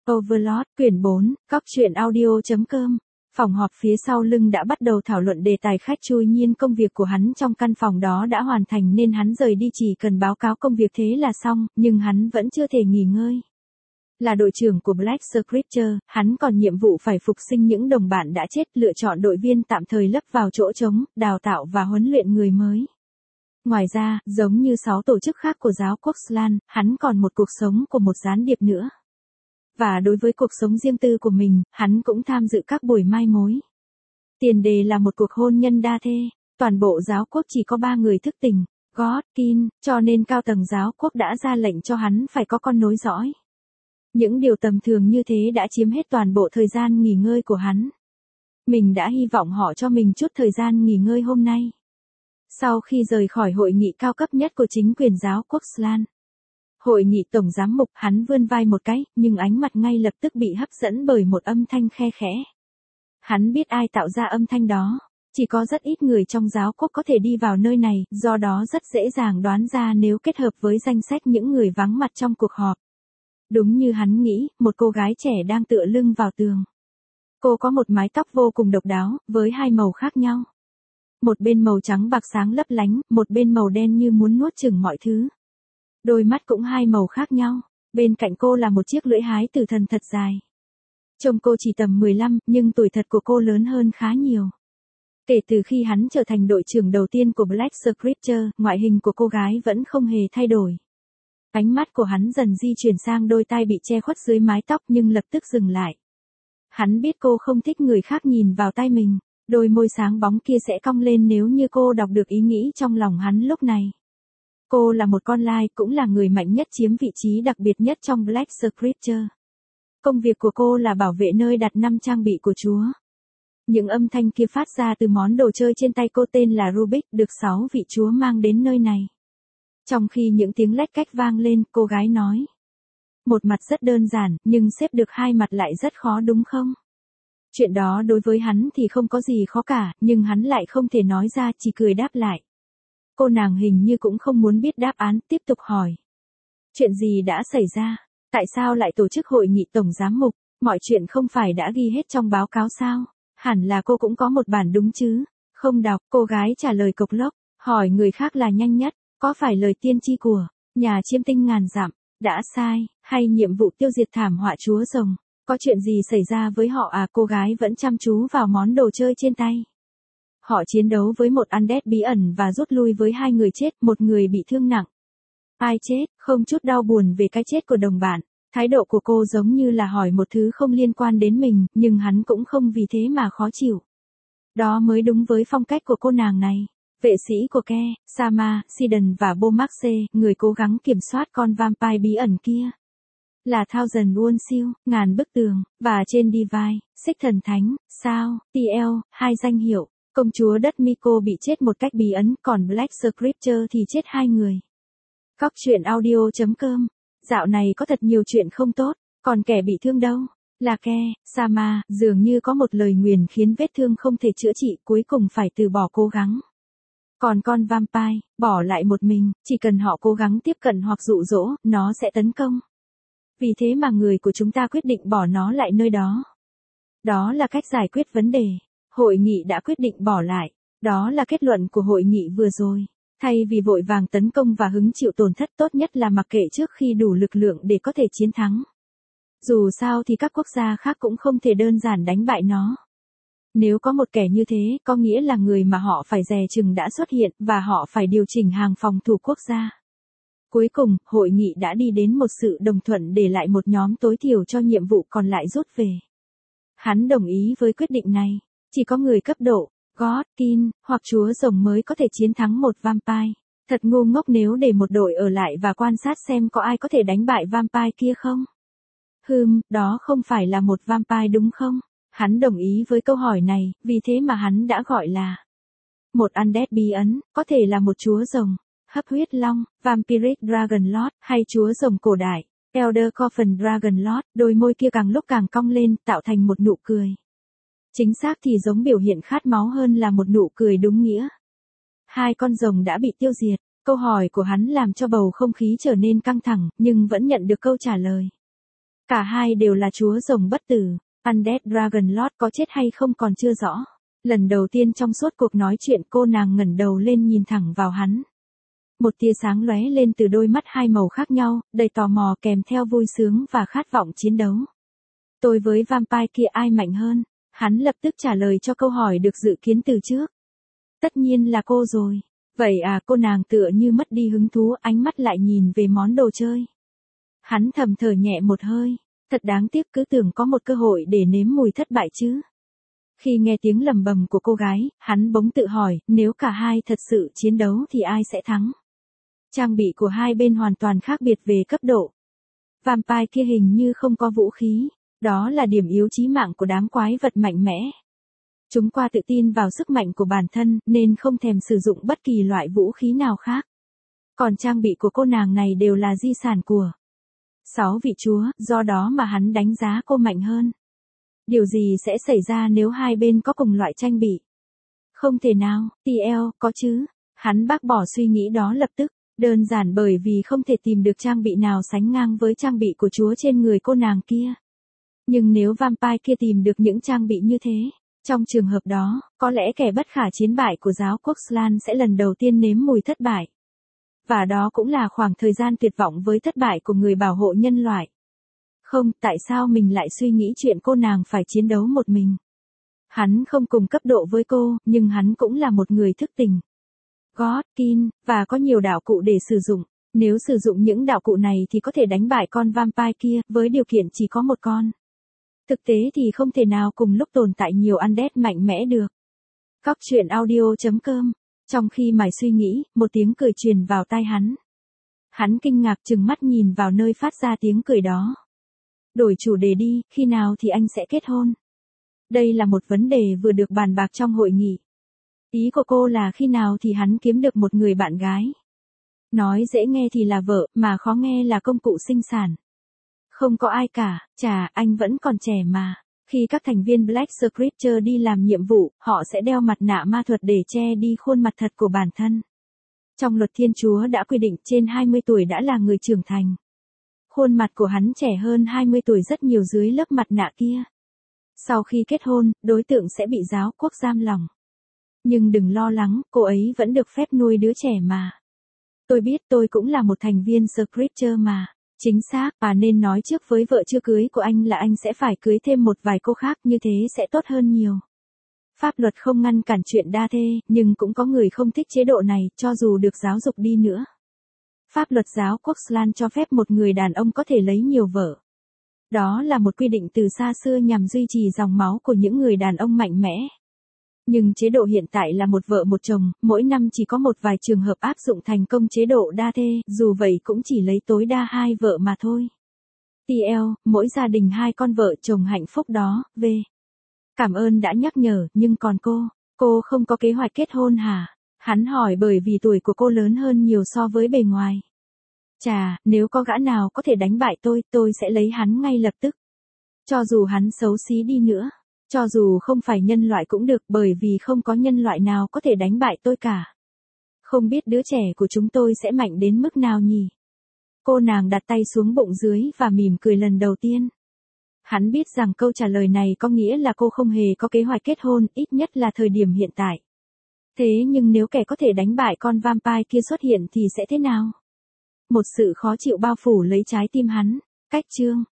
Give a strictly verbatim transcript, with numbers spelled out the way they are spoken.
Overlord, quyển bốn, Cóc truyện audio.com. Phòng họp phía sau lưng đã bắt đầu thảo luận đề tài khách chui nhiên công việc của hắn trong căn phòng đó đã hoàn thành nên hắn rời đi chỉ cần báo cáo công việc thế là xong, nhưng hắn vẫn chưa thể nghỉ ngơi. Là đội trưởng của Black Scripture, hắn còn nhiệm vụ phải phục sinh những đồng bạn đã chết, lựa chọn đội viên tạm thời lấp vào chỗ trống, đào tạo và huấn luyện người mới. Ngoài ra, giống như sáu tổ chức khác của giáo quốc Slan, hắn còn một cuộc sống của một gián điệp nữa. Và đối với cuộc sống riêng tư của mình, hắn cũng tham dự các buổi mai mối. Tiền đề là một cuộc hôn nhân đa thê, toàn bộ giáo quốc chỉ có ba người thức tỉnh, God, Kin, cho nên cao tầng giáo quốc đã ra lệnh cho hắn phải có con nối dõi. Những điều tầm thường như thế đã chiếm hết toàn bộ thời gian nghỉ ngơi của hắn. Mình đã hy vọng họ cho mình chút thời gian nghỉ ngơi hôm nay. Sau khi rời khỏi hội nghị cao cấp nhất của chính quyền giáo quốc Slan, hội nghị tổng giám mục, hắn vươn vai một cái, nhưng ánh mặt ngay lập tức bị hấp dẫn bởi một âm thanh khe khẽ. Hắn biết ai tạo ra âm thanh đó. Chỉ có rất ít người trong giáo quốc có thể đi vào nơi này, do đó rất dễ dàng đoán ra nếu kết hợp với danh sách những người vắng mặt trong cuộc họp. Đúng như hắn nghĩ, một cô gái trẻ đang tựa lưng vào tường. Cô có một mái tóc vô cùng độc đáo, với hai màu khác nhau. Một bên màu trắng bạc sáng lấp lánh, một bên màu đen như muốn nuốt chửng mọi thứ. Đôi mắt cũng hai màu khác nhau, bên cạnh cô là một chiếc lưỡi hái tử thần thật dài. Trông cô chỉ tầm mười lăm, nhưng tuổi thật của cô lớn hơn khá nhiều. Kể từ khi hắn trở thành đội trưởng đầu tiên của Black Scripture, ngoại hình của cô gái vẫn không hề thay đổi. Ánh mắt của hắn dần di chuyển sang đôi tai bị che khuất dưới mái tóc nhưng lập tức dừng lại. Hắn biết cô không thích người khác nhìn vào tai mình, đôi môi sáng bóng kia sẽ cong lên nếu như cô đọc được ý nghĩ trong lòng hắn lúc này. Cô là một con lai, cũng là người mạnh nhất chiếm vị trí đặc biệt nhất trong Black Scripture. Công việc của cô là bảo vệ nơi đặt năm trang bị của Chúa. Những âm thanh kia phát ra từ món đồ chơi trên tay cô tên là Rubik, được sáu vị Chúa mang đến nơi này. Trong khi những tiếng lách cách vang lên, cô gái nói. Một mặt rất đơn giản, nhưng xếp được hai mặt lại rất khó đúng không? Chuyện đó đối với hắn thì không có gì khó cả, nhưng hắn lại không thể nói ra, chỉ cười đáp lại. Cô nàng hình như cũng không muốn biết đáp án, tiếp tục hỏi. Chuyện gì đã xảy ra? Tại sao lại tổ chức hội nghị tổng giám mục? Mọi chuyện không phải đã ghi hết trong báo cáo sao? Hẳn là cô cũng có một bản đúng chứ? Không đọc, cô gái trả lời cộc lốc, hỏi người khác là nhanh nhất. Có phải lời tiên tri của nhà chiêm tinh ngàn dặm đã sai, hay nhiệm vụ tiêu diệt thảm họa chúa rồng? Có chuyện gì xảy ra với họ à? Cô gái vẫn chăm chú vào món đồ chơi trên tay. Họ chiến đấu với một undead bí ẩn và rút lui với hai người chết, một người bị thương nặng. Ai chết? Không chút đau buồn về cái chết của đồng bạn. Thái độ của cô giống như là hỏi một thứ không liên quan đến mình, nhưng hắn cũng không vì thế mà khó chịu. Đó mới đúng với phong cách của cô nàng này. Vệ sĩ của Ke, Sama, Sidon và Bomaxe, người cố gắng kiểm soát con vampire bí ẩn kia. Là Thousand Won Siêu, ngàn bức tường, và trên Divine, xích thần thánh, sao, tê lờ, hai danh hiệu. Công chúa đất Miko bị chết một cách bí ẩn, còn Black Scripture thì chết hai người. Cóc truyện audio.com. Dạo này có thật nhiều chuyện không tốt, còn kẻ bị thương đâu? Là Ke, Sama, dường như có một lời nguyền khiến vết thương không thể chữa trị, cuối cùng phải từ bỏ cố gắng. Còn con vampire, bỏ lại một mình, chỉ cần họ cố gắng tiếp cận hoặc dụ dỗ, nó sẽ tấn công. Vì thế mà người của chúng ta quyết định bỏ nó lại nơi đó. Đó là cách giải quyết vấn đề. Hội nghị đã quyết định bỏ lại. Đó là kết luận của hội nghị vừa rồi. Thay vì vội vàng tấn công và hứng chịu tổn thất, tốt nhất là mặc kệ trước khi đủ lực lượng để có thể chiến thắng. Dù sao thì các quốc gia khác cũng không thể đơn giản đánh bại nó. Nếu có một kẻ như thế, có nghĩa là người mà họ phải dè chừng đã xuất hiện, và họ phải điều chỉnh hàng phòng thủ quốc gia. Cuối cùng, hội nghị đã đi đến một sự đồng thuận để lại một nhóm tối thiểu cho nhiệm vụ còn lại rút về. Hắn đồng ý với quyết định này. Chỉ có người cấp độ God, Kin, hoặc Chúa rồng mới có thể chiến thắng một vampire. Thật ngu ngốc nếu để một đội ở lại và quan sát xem có ai có thể đánh bại vampire kia không. Hừm, đó không phải là một vampire đúng không? Hắn đồng ý với câu hỏi này, vì thế mà hắn đã gọi là một undead bí ẩn, có thể là một chúa rồng, hấp huyết long, vampiric dragon lord, hay chúa rồng cổ đại, elder coffin dragon lord. Đôi môi kia càng lúc càng cong lên, tạo thành một nụ cười. Chính xác thì giống biểu hiện khát máu hơn là một nụ cười đúng nghĩa. Hai con rồng đã bị tiêu diệt. Câu hỏi của hắn làm cho bầu không khí trở nên căng thẳng, nhưng vẫn nhận được câu trả lời. Cả hai đều là chúa rồng bất tử, Undead Dragon Lord có chết hay không còn chưa rõ. Lần đầu tiên trong suốt cuộc nói chuyện cô nàng ngẩng đầu lên nhìn thẳng vào hắn. Một tia sáng lóe lên từ đôi mắt hai màu khác nhau, đầy tò mò kèm theo vui sướng và khát vọng chiến đấu. Tôi với vampire kia ai mạnh hơn? Hắn lập tức trả lời cho câu hỏi được dự kiến từ trước. Tất nhiên là cô rồi. Vậy à, cô nàng tựa như mất đi hứng thú, ánh mắt lại nhìn về món đồ chơi. Hắn thầm thở nhẹ một hơi, thật đáng tiếc, cứ tưởng có một cơ hội để nếm mùi thất bại chứ. Khi nghe tiếng lầm bầm của cô gái, hắn bỗng tự hỏi, nếu cả hai thật sự chiến đấu thì ai sẽ thắng? Trang bị của hai bên hoàn toàn khác biệt về cấp độ. Vampire kia hình như không có vũ khí, đó là điểm yếu chí mạng của đám quái vật mạnh mẽ. Chúng qua tự tin vào sức mạnh của bản thân, nên không thèm sử dụng bất kỳ loại vũ khí nào khác. Còn trang bị của cô nàng này đều là di sản của sáu vị chúa, do đó mà hắn đánh giá cô mạnh hơn. Điều gì sẽ xảy ra nếu hai bên có cùng loại trang bị? Không thể nào, tê lờ, có chứ. Hắn bác bỏ suy nghĩ đó lập tức, đơn giản bởi vì không thể tìm được trang bị nào sánh ngang với trang bị của chúa trên người cô nàng kia. Nhưng nếu vampire kia tìm được những trang bị như thế, trong trường hợp đó, có lẽ kẻ bất khả chiến bại của giáo quốc Slan sẽ lần đầu tiên nếm mùi thất bại. Và đó cũng là khoảng thời gian tuyệt vọng với thất bại của người bảo hộ nhân loại. Không, tại sao mình lại suy nghĩ chuyện cô nàng phải chiến đấu một mình? Hắn không cùng cấp độ với cô, nhưng hắn cũng là một người thức tỉnh. Godkin, và có nhiều đạo cụ để sử dụng. Nếu sử dụng những đạo cụ này thì có thể đánh bại con vampire kia, với điều kiện chỉ có một con. Thực tế thì không thể nào cùng lúc tồn tại nhiều undead mạnh mẽ được. Cóc truyện audio chấm com. Trong khi mải suy nghĩ, một tiếng cười truyền vào tai hắn. Hắn kinh ngạc trừng mắt nhìn vào nơi phát ra tiếng cười đó. Đổi chủ đề đi, khi nào thì anh sẽ kết hôn? Đây là một vấn đề vừa được bàn bạc trong hội nghị. Ý của cô là khi nào thì hắn kiếm được một người bạn gái. Nói dễ nghe thì là vợ, mà khó nghe là công cụ sinh sản. Không có ai cả, chà, anh vẫn còn trẻ mà. Khi các thành viên Black Scripture đi làm nhiệm vụ, họ sẽ đeo mặt nạ ma thuật để che đi khuôn mặt thật của bản thân. Trong luật Thiên Chúa đã quy định trên hai mươi tuổi đã là người trưởng thành. Khuôn mặt của hắn trẻ hơn hai mươi tuổi rất nhiều dưới lớp mặt nạ kia. Sau khi kết hôn, đối tượng sẽ bị giáo quốc giam lỏng. Nhưng đừng lo lắng, cô ấy vẫn được phép nuôi đứa trẻ mà. Tôi biết tôi cũng là một thành viên Scripture mà. Chính xác, và nên nói trước với vợ chưa cưới của anh là anh sẽ phải cưới thêm một vài cô khác, như thế sẽ tốt hơn nhiều. Pháp luật không ngăn cản chuyện đa thê, nhưng cũng có người không thích chế độ này, cho dù được giáo dục đi nữa. Pháp luật giáo quốc Slan cho phép một người đàn ông có thể lấy nhiều vợ. Đó là một quy định từ xa xưa nhằm duy trì dòng máu của những người đàn ông mạnh mẽ. Nhưng chế độ hiện tại là một vợ một chồng, mỗi năm chỉ có một vài trường hợp áp dụng thành công chế độ đa thê, dù vậy cũng chỉ lấy tối đa hai vợ mà thôi. tê lờ, mỗi gia đình hai con vợ chồng hạnh phúc đó, V. Cảm ơn đã nhắc nhở, nhưng còn cô, cô không có kế hoạch kết hôn hả? Hắn hỏi bởi vì tuổi của cô lớn hơn nhiều so với bề ngoài. Chà, nếu có gã nào có thể đánh bại tôi, tôi sẽ lấy hắn ngay lập tức. Cho dù hắn xấu xí đi nữa. Cho dù không phải nhân loại cũng được, bởi vì không có nhân loại nào có thể đánh bại tôi cả. Không biết đứa trẻ của chúng tôi sẽ mạnh đến mức nào nhỉ? Cô nàng đặt tay xuống bụng dưới và mỉm cười lần đầu tiên. Hắn biết rằng câu trả lời này có nghĩa là cô không hề có kế hoạch kết hôn, ít nhất là thời điểm hiện tại. Thế nhưng nếu kẻ có thể đánh bại con vampire kia xuất hiện thì sẽ thế nào? Một sự khó chịu bao phủ lấy trái tim hắn. Cách chương